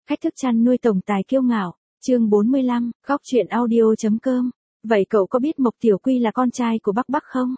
Cách thức chăn nuôi tổng tài kiêu ngạo, chương 45, góc truyện audio.com. Vậy cậu có biết Mộc Tiểu Quy là con trai của Bắc Bắc không?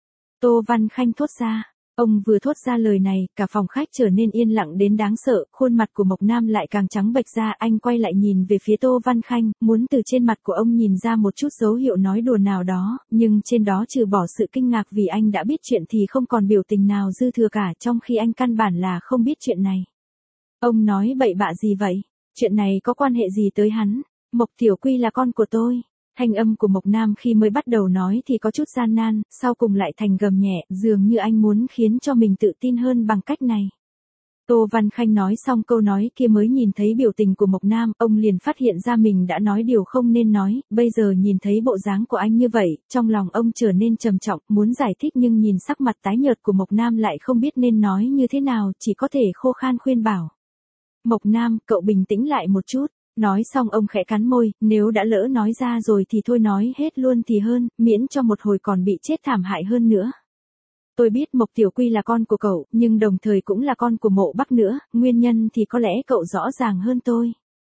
Tô Văn Khanh thốt ra. Ông vừa thốt ra lời này, cả phòng khách trở nên yên lặng đến đáng sợ, khuôn mặt của Mộc Nam lại càng trắng bệch ra. Anh quay lại nhìn về phía Tô Văn Khanh, muốn từ trên mặt của ông nhìn ra một chút dấu hiệu nói đùa nào đó, nhưng trên đó trừ bỏ sự kinh ngạc vì anh đã biết chuyện thì không còn biểu tình nào dư thừa cả, trong khi anh căn bản là không biết chuyện này. Ông nói bậy bạ gì vậy? Chuyện này có quan hệ gì tới hắn? Mộc Tiểu Quy là con của tôi. Thanh âm của Mộc Nam khi mới bắt đầu nói thì có chút gian nan, sau cùng lại thành gầm nhẹ, dường như anh muốn khiến cho mình tự tin hơn bằng cách này. Tô Văn Khanh nói xong câu nói kia mới nhìn thấy biểu tình của Mộc Nam, ông liền phát hiện ra mình đã nói điều không nên nói, bây giờ nhìn thấy bộ dáng của anh như vậy, trong lòng ông trở nên trầm trọng, muốn giải thích nhưng nhìn sắc mặt tái nhợt của Mộc Nam lại không biết nên nói như thế nào, chỉ có thể khô khan khuyên bảo. Mộc Nam, cậu bình tĩnh lại một chút. Nói xong ông khẽ cắn môi, nếu đã lỡ nói ra rồi thì thôi nói hết luôn thì hơn, miễn cho một hồi còn bị chết thảm hại hơn nữa. Tôi biết Mộc Tiểu Quy là con của cậu, nhưng đồng thời cũng là con của Mộ Bắc nữa, nguyên nhân thì có lẽ cậu rõ ràng hơn tôi.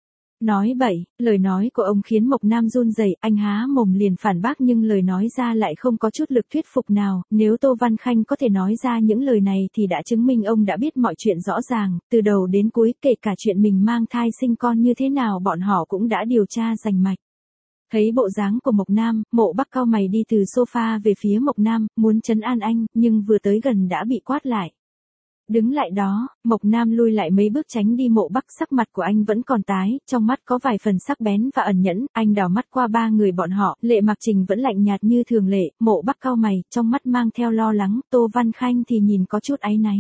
Nói bậy, lời nói của ông khiến Mộc Nam run rẩy, anh há mồm liền phản bác nhưng lời nói ra lại không có chút lực thuyết phục nào, nếu Tô Văn Khanh có thể nói ra những lời này thì đã chứng minh ông đã biết mọi chuyện rõ ràng, từ đầu đến cuối, kể cả chuyện mình mang thai sinh con như thế nào bọn họ cũng đã điều tra rành mạch. Thấy bộ dáng của Mộc Nam, Mộ Bắc cau mày đi từ sofa về phía Mộc Nam, muốn trấn an anh, nhưng vừa tới gần đã bị quát lại. Đứng lại đó, Mộc Nam lui lại mấy bước tránh đi. Mộ Bắc, sắc mặt của anh vẫn còn tái, trong mắt có vài phần sắc bén và ẩn nhẫn, anh đảo mắt qua ba người bọn họ, Lệ Mặc Trình vẫn lạnh nhạt như thường lệ, Mộ Bắc cau mày, trong mắt mang theo lo lắng, Tô Văn Khanh thì nhìn có chút áy náy.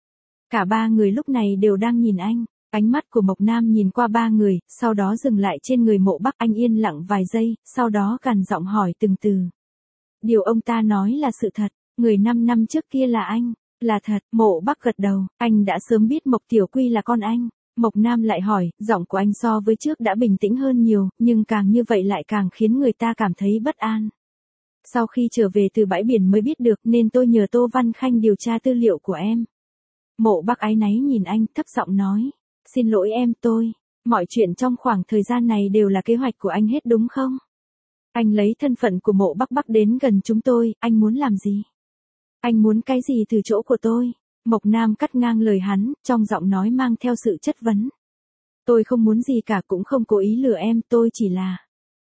Cả ba người lúc này đều đang nhìn anh, ánh mắt của Mộc Nam nhìn qua ba người, sau đó dừng lại trên người Mộ Bắc, anh yên lặng vài giây, sau đó gằn giọng hỏi từng từ. Điều ông ta nói là sự thật, người 5 năm trước kia là anh. Là thật, Mộ Bắc gật đầu, anh đã sớm biết Mộc Tiểu Quy là con anh. Mộc Nam lại hỏi, giọng của anh so với trước đã bình tĩnh hơn nhiều, nhưng càng như vậy lại càng khiến người ta cảm thấy bất an. Sau khi trở về từ bãi biển mới biết được nên tôi nhờ Tô Văn Khanh điều tra tư liệu của em. Mộ Bắc áy náy nhìn anh, thấp giọng nói, xin lỗi em tôi, mọi chuyện trong khoảng thời gian này đều là kế hoạch của anh hết đúng không? Anh lấy thân phận của Mộ Bắc đến gần chúng tôi, anh muốn làm gì? Anh muốn cái gì từ chỗ của tôi? Mộc Nam cắt ngang lời hắn, trong giọng nói mang theo sự chất vấn. Tôi không muốn gì cả, cũng không cố ý lừa em, tôi chỉ là...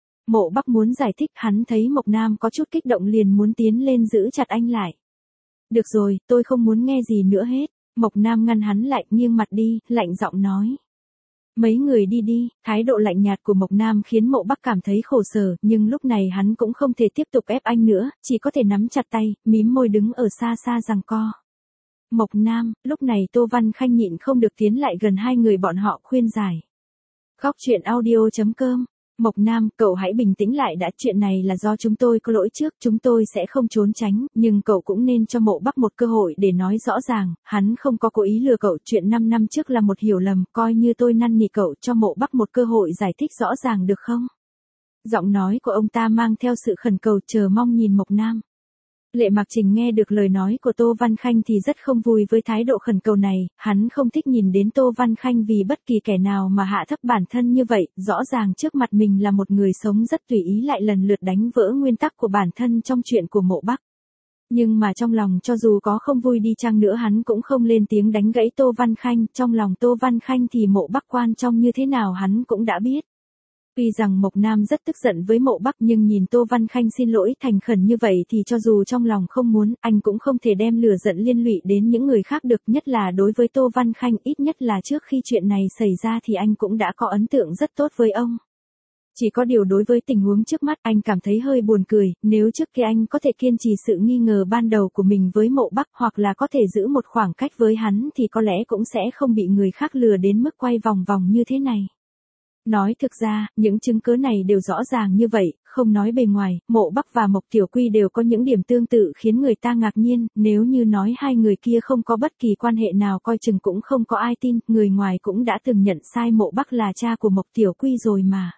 Mộ Bắc muốn giải thích, hắn thấy Mộc Nam có chút kích động liền muốn tiến lên giữ chặt anh lại. Được rồi, tôi không muốn nghe gì nữa hết. Mộc Nam ngăn hắn lại, nghiêng mặt đi, lạnh giọng nói. Mấy người đi đi. Thái độ lạnh nhạt của Mộc Nam khiến Mộ Bắc cảm thấy khổ sở, nhưng lúc này hắn cũng không thể tiếp tục ép anh nữa, chỉ có thể nắm chặt tay, mím môi đứng ở xa xa giằng co. Mộc Nam, lúc này Tô Văn Khanh nhịn không được tiến lại gần hai người bọn họ khuyên giải. Góc truyện audio.com. Mộc Nam, cậu hãy bình tĩnh lại đã, chuyện này là do chúng tôi có lỗi trước, chúng tôi sẽ không trốn tránh, nhưng cậu cũng nên cho Mộ Bắc một cơ hội để nói rõ ràng, hắn không có cố ý lừa cậu, chuyện 5 năm trước là một hiểu lầm, coi như tôi năn nỉ cậu cho Mộ Bắc một cơ hội giải thích rõ ràng được không? Giọng nói của ông ta mang theo sự khẩn cầu, chờ mong nhìn Mộc Nam. Lệ Mặc Trình nghe được lời nói của Tô Văn Khanh thì rất không vui với thái độ khẩn cầu này, hắn không thích nhìn đến Tô Văn Khanh vì bất kỳ kẻ nào mà hạ thấp bản thân như vậy, rõ ràng trước mặt mình là một người sống rất tùy ý lại lần lượt đánh vỡ nguyên tắc của bản thân trong chuyện của Mộ Bắc. Nhưng mà trong lòng cho dù có không vui đi chăng nữa hắn cũng không lên tiếng đánh gãy Tô Văn Khanh, trong lòng Tô Văn Khanh thì Mộ Bắc quan trọng như thế nào hắn cũng đã biết. Tuy rằng Mộc Nam rất tức giận với Mộ Bắc nhưng nhìn Tô Văn Khanh xin lỗi thành khẩn như vậy thì cho dù trong lòng không muốn, anh cũng không thể đem lửa giận liên lụy đến những người khác được, nhất là đối với Tô Văn Khanh, ít nhất là trước khi chuyện này xảy ra thì anh cũng đã có ấn tượng rất tốt với ông. Chỉ có điều đối với tình huống trước mắt anh cảm thấy hơi buồn cười, nếu trước kia anh có thể kiên trì sự nghi ngờ ban đầu của mình với Mộ Bắc hoặc là có thể giữ một khoảng cách với hắn thì có lẽ cũng sẽ không bị người khác lừa đến mức quay vòng vòng như thế này. Nói thực ra, những chứng cứ này đều rõ ràng như vậy, không nói bề ngoài, Mộ Bắc và Mộc Tiểu Quy đều có những điểm tương tự khiến người ta ngạc nhiên, nếu như nói hai người kia không có bất kỳ quan hệ nào coi chừng cũng không có ai tin, người ngoài cũng đã từng nhận sai Mộ Bắc là cha của Mộc Tiểu Quy rồi mà.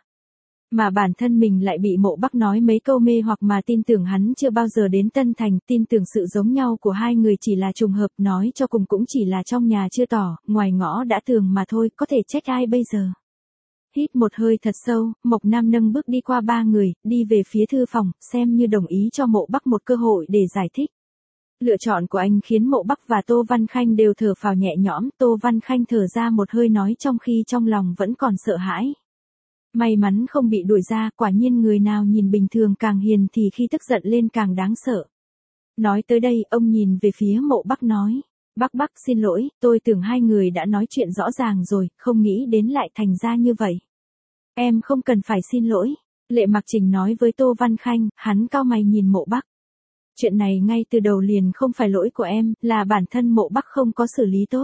Mà bản thân mình lại bị Mộ Bắc nói mấy câu mê hoặc mà tin tưởng hắn chưa bao giờ đến Tân Thành, tin tưởng sự giống nhau của hai người chỉ là trùng hợp, nói cho cùng cũng chỉ là trong nhà chưa tỏ, ngoài ngõ đã tường mà thôi, có thể trách ai bây giờ. Hít một hơi thật sâu, Mộc Nam nâng bước đi qua ba người, đi về phía thư phòng, xem như đồng ý cho Mộ Bắc một cơ hội để giải thích. Lựa chọn của anh khiến Mộ Bắc và Tô Văn Khanh đều thở phào nhẹ nhõm, Tô Văn Khanh thở ra một hơi nói trong khi trong lòng vẫn còn sợ hãi. May mắn không bị đuổi ra, quả nhiên người nào nhìn bình thường càng hiền thì khi tức giận lên càng đáng sợ. Nói tới đây, ông nhìn về phía Mộ Bắc nói. Bắc xin lỗi, tôi tưởng hai người đã nói chuyện rõ ràng rồi, không nghĩ đến lại thành ra như vậy. Em không cần phải xin lỗi. Lệ Mặc Trình nói với Tô Văn Khanh, hắn cau mày nhìn Mộ Bắc. Chuyện này ngay từ đầu liền không phải lỗi của em, là bản thân Mộ Bắc không có xử lý tốt.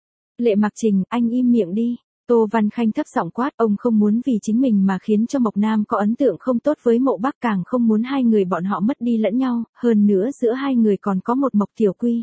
Lệ Mặc Trình, anh im miệng đi. Tô Văn Khanh thấp giọng quát, ông không muốn vì chính mình mà khiến cho Mộc Nam có ấn tượng không tốt với Mộ Bắc, càng không muốn hai người bọn họ mất đi lẫn nhau, hơn nữa giữa hai người còn có một Mộc Tiểu Quy.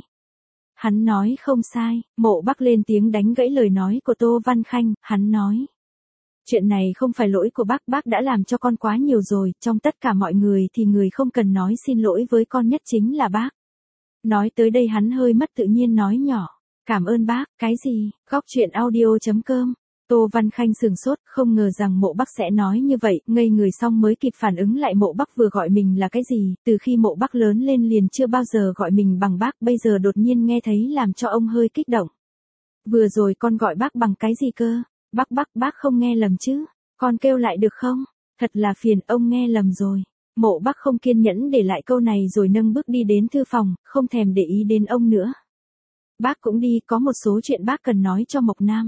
Hắn nói không sai, Mộ Bắc lên tiếng đánh gãy lời nói của Tô Văn Khanh, hắn nói. Chuyện này không phải lỗi của bác đã làm cho con quá nhiều rồi, trong tất cả mọi người thì người không cần nói xin lỗi với con nhất chính là bác. Nói tới đây hắn hơi mất tự nhiên nói nhỏ, cảm ơn bác, cái gì, Góc Chuyện Audio.com. Tô Văn Khanh sừng sốt, không ngờ rằng Mộ Bắc sẽ nói như vậy, ngây người xong mới kịp phản ứng lại Mộ Bắc vừa gọi mình là cái gì, từ khi Mộ Bắc lớn lên liền chưa bao giờ gọi mình bằng bác, bây giờ đột nhiên nghe thấy làm cho ông hơi kích động. Vừa rồi con gọi bác bằng cái gì cơ? Bác không nghe lầm chứ? Con kêu lại được không? Thật là phiền, ông nghe lầm rồi. Mộ Bắc không kiên nhẫn để lại câu này rồi nâng bước đi đến thư phòng, không thèm để ý đến ông nữa. Bác cũng đi, có một số chuyện bác cần nói cho Mộc Nam.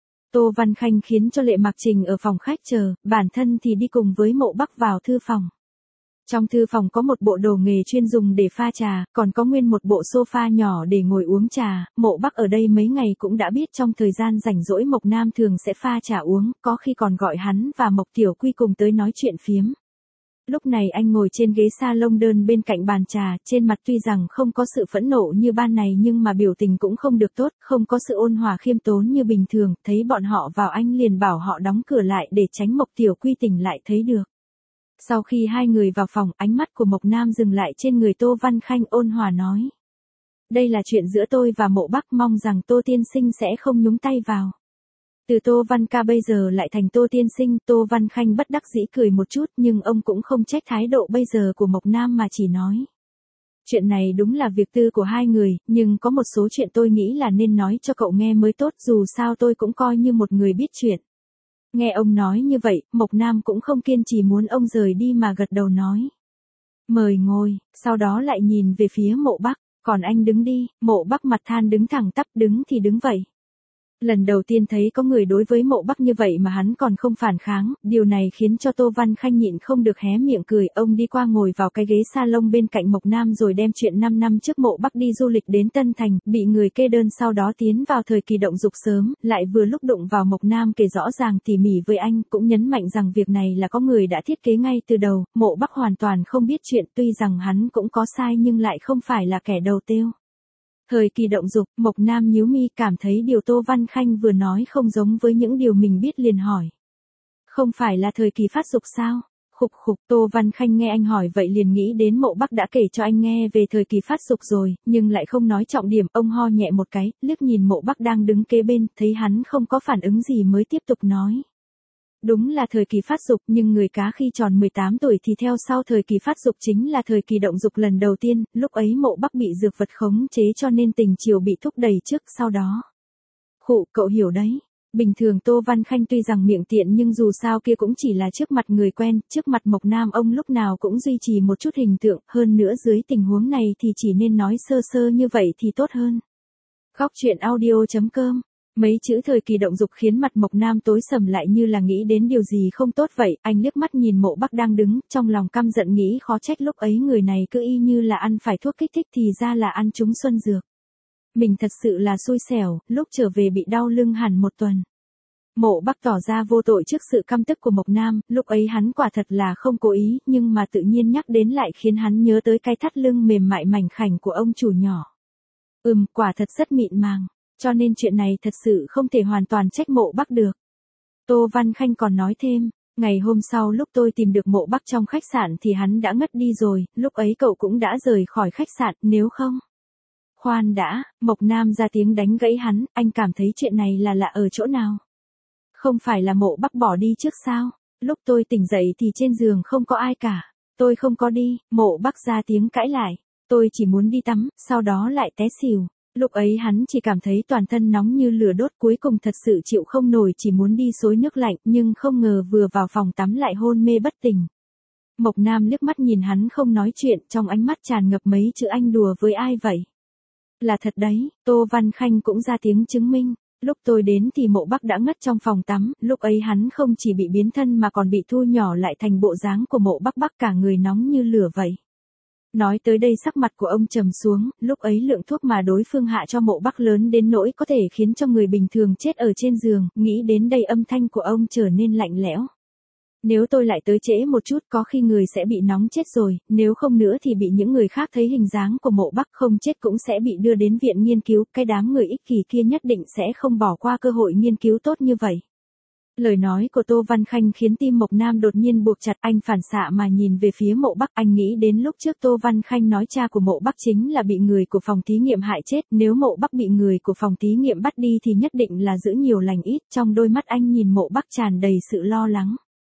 Tô Văn Khanh khiến cho Lệ Mặc Trình ở phòng khách chờ, bản thân thì đi cùng với Mộ Bắc vào thư phòng. Trong thư phòng có một bộ đồ nghề chuyên dùng để pha trà, còn có nguyên một bộ sofa nhỏ để ngồi uống trà. Mộ Bắc ở đây mấy ngày cũng đã biết trong thời gian rảnh rỗi Mộc Nam thường sẽ pha trà uống, có khi còn gọi hắn và Mộc Tiểu Quy cùng tới nói chuyện phiếm. Lúc này anh ngồi trên ghế salon đơn bên cạnh bàn trà, trên mặt tuy rằng không có sự phẫn nộ như ban này nhưng mà biểu tình cũng không được tốt, không có sự ôn hòa khiêm tốn như bình thường, thấy bọn họ vào anh liền bảo họ đóng cửa lại để tránh Mộc Tiểu Quy tỉnh lại thấy được. Sau khi hai người vào phòng, ánh mắt của Mộc Nam dừng lại trên người Tô Văn Khanh, ôn hòa nói. Đây là chuyện giữa tôi và Mộ Bắc, mong rằng Tô tiên sinh sẽ không nhúng tay vào. Từ Tô Văn ca bây giờ lại thành Tô tiên sinh, Tô Văn Khanh bất đắc dĩ cười một chút nhưng ông cũng không trách thái độ bây giờ của Mộc Nam mà chỉ nói. Chuyện này đúng là việc tư của hai người, nhưng có một số chuyện tôi nghĩ là nên nói cho cậu nghe mới tốt, dù sao tôi cũng coi như một người biết chuyện. Nghe ông nói như vậy, Mộc Nam cũng không kiên trì muốn ông rời đi mà gật đầu nói. Mời ngồi, sau đó lại nhìn về phía Mộ Bắc, còn anh đứng đi. Mộ Bắc mặt than đứng thẳng tắp, đứng thì đứng vậy. Lần đầu tiên thấy có người đối với Mộ Bắc như vậy mà hắn còn không phản kháng, điều này khiến cho Tô Văn Khanh nhịn không được hé miệng cười. Ông đi qua ngồi vào cái ghế salon bên cạnh Mộc Nam rồi đem chuyện 5 năm trước Mộ Bắc đi du lịch đến Tân Thành, bị người kê đơn sau đó tiến vào thời kỳ động dục sớm, lại vừa lúc đụng vào Mộc Nam kể rõ ràng tỉ mỉ với anh, cũng nhấn mạnh rằng việc này là có người đã thiết kế ngay từ đầu. Mộ Bắc hoàn toàn không biết chuyện, tuy rằng hắn cũng có sai nhưng lại không phải là kẻ đầu tiêu. Thời kỳ động dục, Mộc Nam nhíu mi cảm thấy điều Tô Văn Khanh vừa nói không giống với những điều mình biết liền hỏi. Không phải là thời kỳ phát dục sao? Khục, Tô Văn Khanh nghe anh hỏi vậy liền nghĩ đến Mộ Bắc đã kể cho anh nghe về thời kỳ phát dục rồi, nhưng lại không nói trọng điểm, ông ho nhẹ một cái, liếc nhìn Mộ Bắc đang đứng kế bên, thấy hắn không có phản ứng gì mới tiếp tục nói. Đúng là thời kỳ phát dục, nhưng người cá khi tròn 18 tuổi thì theo sau thời kỳ phát dục chính là thời kỳ động dục lần đầu tiên, lúc ấy Mộ Bắc bị dược vật khống chế cho nên tình chiều bị thúc đẩy trước sau đó. Cậu hiểu đấy. Bình thường Tô Văn Khanh tuy rằng miệng tiện nhưng dù sao kia cũng chỉ là trước mặt người quen, trước mặt Mộc Nam ông lúc nào cũng duy trì một chút hình tượng, hơn nữa dưới tình huống này thì chỉ nên nói sơ sơ như vậy thì tốt hơn. Góc Chuyện Audio.com. Mấy chữ thời kỳ động dục khiến mặt Mộc Nam tối sầm lại như là nghĩ đến điều gì không tốt vậy, anh liếc mắt nhìn Mộ Bắc đang đứng, trong lòng căm giận nghĩ khó trách lúc ấy người này cứ y như là ăn phải thuốc kích thích thì ra là ăn trúng xuân dược. Mình thật sự là xui xẻo, lúc trở về bị đau lưng hẳn một tuần. Mộ Bắc tỏ ra vô tội trước sự căm tức của Mộc Nam, lúc ấy hắn quả thật là không cố ý, nhưng mà tự nhiên nhắc đến lại khiến hắn nhớ tới cái thắt lưng mềm mại mảnh khảnh của ông chủ nhỏ. Quả thật rất mịn màng. Cho nên chuyện này thật sự không thể hoàn toàn trách Mộ Bắc được. Tô Văn Khanh còn nói thêm, ngày hôm sau lúc tôi tìm được Mộ Bắc trong khách sạn thì hắn đã ngất đi rồi, lúc ấy cậu cũng đã rời khỏi khách sạn, nếu không. Khoan đã, Mộc Nam ra tiếng đánh gãy hắn, anh cảm thấy chuyện này là lạ ở chỗ nào? Không phải là Mộ Bắc bỏ đi trước sao? Lúc tôi tỉnh dậy thì trên giường không có ai cả. Tôi không có đi, Mộ Bắc ra tiếng cãi lại. Tôi chỉ muốn đi tắm, sau đó lại té xỉu. Lúc ấy hắn chỉ cảm thấy toàn thân nóng như lửa đốt, cuối cùng thật sự chịu không nổi, chỉ muốn đi xối nước lạnh, nhưng không ngờ vừa vào phòng tắm lại hôn mê bất tỉnh. Mộc Nam liếc mắt nhìn hắn không nói chuyện, trong ánh mắt tràn ngập mấy chữ anh đùa với ai vậy? Là thật đấy, Tô Văn Khanh cũng ra tiếng chứng minh. Lúc tôi đến thì Mộ Bắc đã ngất trong phòng tắm, lúc ấy hắn không chỉ bị biến thân mà còn bị thu nhỏ lại thành bộ dáng của Mộ Bắc Bắc, cả người nóng như lửa vậy. Nói tới đây sắc mặt của ông trầm xuống, lúc ấy lượng thuốc mà đối phương hạ cho Mộ Bắc lớn đến nỗi có thể khiến cho người bình thường chết ở trên giường, nghĩ đến đây âm thanh của ông trở nên lạnh lẽo. Nếu tôi lại tới trễ một chút có khi người sẽ bị nóng chết rồi, nếu không nữa thì bị những người khác thấy hình dáng của Mộ Bắc không chết cũng sẽ bị đưa đến viện nghiên cứu, cái đám người ích kỷ kia nhất định sẽ không bỏ qua cơ hội nghiên cứu tốt như vậy. Lời nói của Tô Văn Khanh khiến tim Mộc Nam đột nhiên buộc chặt, anh phản xạ mà nhìn về phía Mộ Bắc, anh nghĩ đến lúc trước Tô Văn Khanh nói cha của Mộ Bắc chính là bị người của phòng thí nghiệm hại chết, nếu Mộ Bắc bị người của phòng thí nghiệm bắt đi thì nhất định là giữ nhiều lành ít, trong đôi mắt anh nhìn Mộ Bắc tràn đầy sự lo lắng.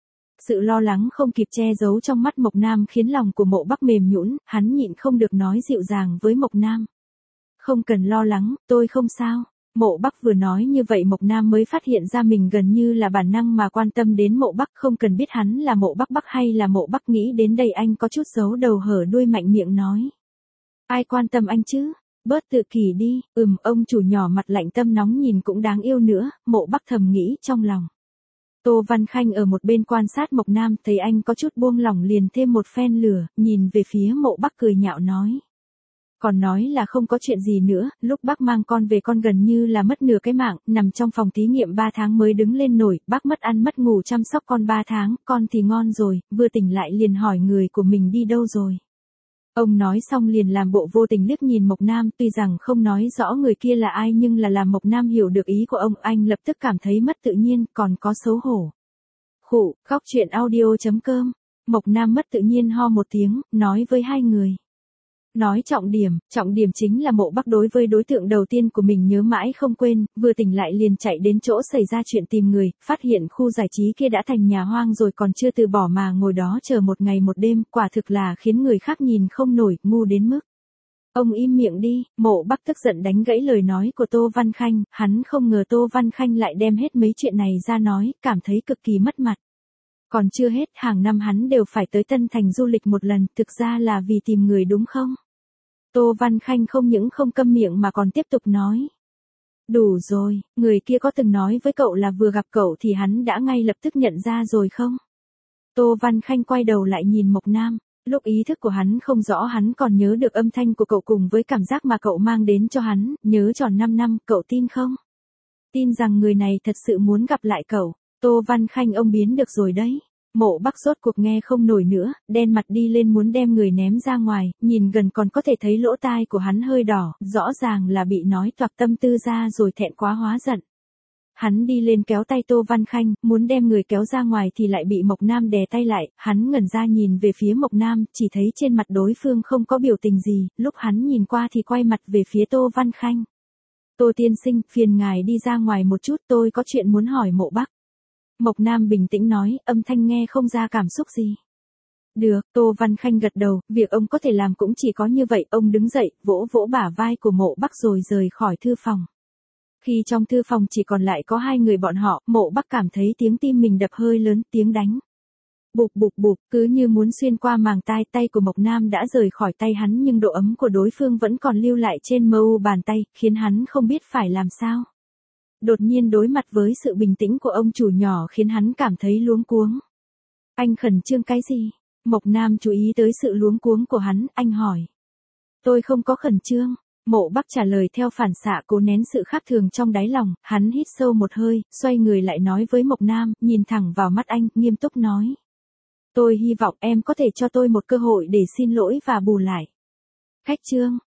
Sự lo lắng không kịp che giấu trong mắt Mộc Nam khiến lòng của Mộ Bắc mềm nhũn, hắn nhịn không được nói dịu dàng với Mộc Nam. Không cần lo lắng, tôi không sao. Mộ Bắc vừa nói như vậy Mộc Nam mới phát hiện ra mình gần như là bản năng mà quan tâm đến Mộ Bắc, không cần biết hắn là Mộ Bắc Bắc hay là Mộ Bắc, nghĩ đến đây anh có chút giấu đầu hở đuôi mạnh miệng nói. Ai quan tâm anh chứ? Bớt tự kỷ đi, ông chủ nhỏ mặt lạnh tâm nóng nhìn cũng đáng yêu nữa, Mộ Bắc thầm nghĩ trong lòng. Tô Văn Khanh ở một bên quan sát Mộc Nam, thấy anh có chút buông lỏng liền thêm một phen lửa, nhìn về phía Mộ Bắc cười nhạo nói. Còn nói là không có chuyện gì nữa, lúc bác mang con về con gần như là mất nửa cái mạng, nằm trong phòng thí nghiệm 3 tháng mới đứng lên nổi, bác mất ăn mất ngủ chăm sóc con 3 tháng, con thì ngon rồi, vừa tỉnh lại liền hỏi người của mình đi đâu rồi. Ông nói xong liền làm bộ vô tình liếc nhìn Mộc Nam, tuy rằng không nói rõ người kia là ai nhưng là làm Mộc Nam hiểu được ý của ông, anh lập tức cảm thấy mất tự nhiên, còn có xấu hổ. Khụ, khóc chuyện audio.com, Mộc Nam mất tự nhiên ho một tiếng, nói với hai người. Nói trọng điểm chính là Mộ Bắc đối với đối tượng đầu tiên của mình nhớ mãi không quên, vừa tỉnh lại liền chạy đến chỗ xảy ra chuyện tìm người, phát hiện khu giải trí kia đã thành nhà hoang rồi còn chưa từ bỏ mà ngồi đó chờ một ngày một đêm, quả thực là khiến người khác nhìn không nổi, ngu đến mức. Ông im miệng đi, Mộ Bắc tức giận đánh gãy lời nói của Tô Văn Khanh, hắn không ngờ Tô Văn Khanh lại đem hết mấy chuyện này ra nói, cảm thấy cực kỳ mất mặt. Còn chưa hết, hàng năm hắn đều phải tới Tân Thành du lịch một lần, thực ra là vì tìm người đúng không? Tô Văn Khanh không những không câm miệng mà còn tiếp tục nói. Đủ rồi, người kia có từng nói với cậu là vừa gặp cậu thì hắn đã ngay lập tức nhận ra rồi không? Tô Văn Khanh quay đầu lại nhìn Mộc Nam, lúc ý thức của hắn không rõ hắn còn nhớ được âm thanh của cậu cùng với cảm giác mà cậu mang đến cho hắn, nhớ tròn 5 năm, cậu tin không? Tin rằng người này thật sự muốn gặp lại cậu, Tô Văn Khanh ông biến được rồi đấy. Mộ Bắc rốt cuộc nghe không nổi nữa, đen mặt đi lên muốn đem người ném ra ngoài, nhìn gần còn có thể thấy lỗ tai của hắn hơi đỏ, rõ ràng là bị nói toạc tâm tư ra rồi thẹn quá hóa giận. Hắn đi lên kéo tay Tô Văn Khanh, muốn đem người kéo ra ngoài thì lại bị Mộc Nam đè tay lại, hắn ngẩn ra nhìn về phía Mộc Nam, chỉ thấy trên mặt đối phương không có biểu tình gì, lúc hắn nhìn qua thì quay mặt về phía Tô Văn Khanh. Tô tiên sinh, phiền ngài đi ra ngoài một chút, tôi có chuyện muốn hỏi Mộ Bắc. Mộc Nam bình tĩnh nói, âm thanh nghe không ra cảm xúc gì. Được, Tô Văn Khanh gật đầu, việc ông có thể làm cũng chỉ có như vậy, ông đứng dậy, vỗ vỗ bả vai của Mộ Bắc rồi rời khỏi thư phòng. Khi trong thư phòng chỉ còn lại có hai người bọn họ, Mộ Bắc cảm thấy tiếng tim mình đập hơi lớn, tiếng đánh. Bụp bụp bụp, cứ như muốn xuyên qua màng tai, tay của Mộc Nam đã rời khỏi tay hắn nhưng độ ấm của đối phương vẫn còn lưu lại trên mu bàn tay, khiến hắn không biết phải làm sao. Đột nhiên đối mặt với sự bình tĩnh của ông chủ nhỏ khiến hắn cảm thấy luống cuống. Anh khẩn trương cái gì? Mộc Nam chú ý tới sự luống cuống của hắn, anh hỏi. Tôi không có khẩn trương. Mộ Bắc trả lời theo phản xạ cố nén sự khác thường trong đáy lòng, hắn hít sâu một hơi, xoay người lại nói với Mộc Nam, nhìn thẳng vào mắt anh, nghiêm túc nói. Tôi hy vọng em có thể cho tôi một cơ hội để xin lỗi và bù lại. Khách trương,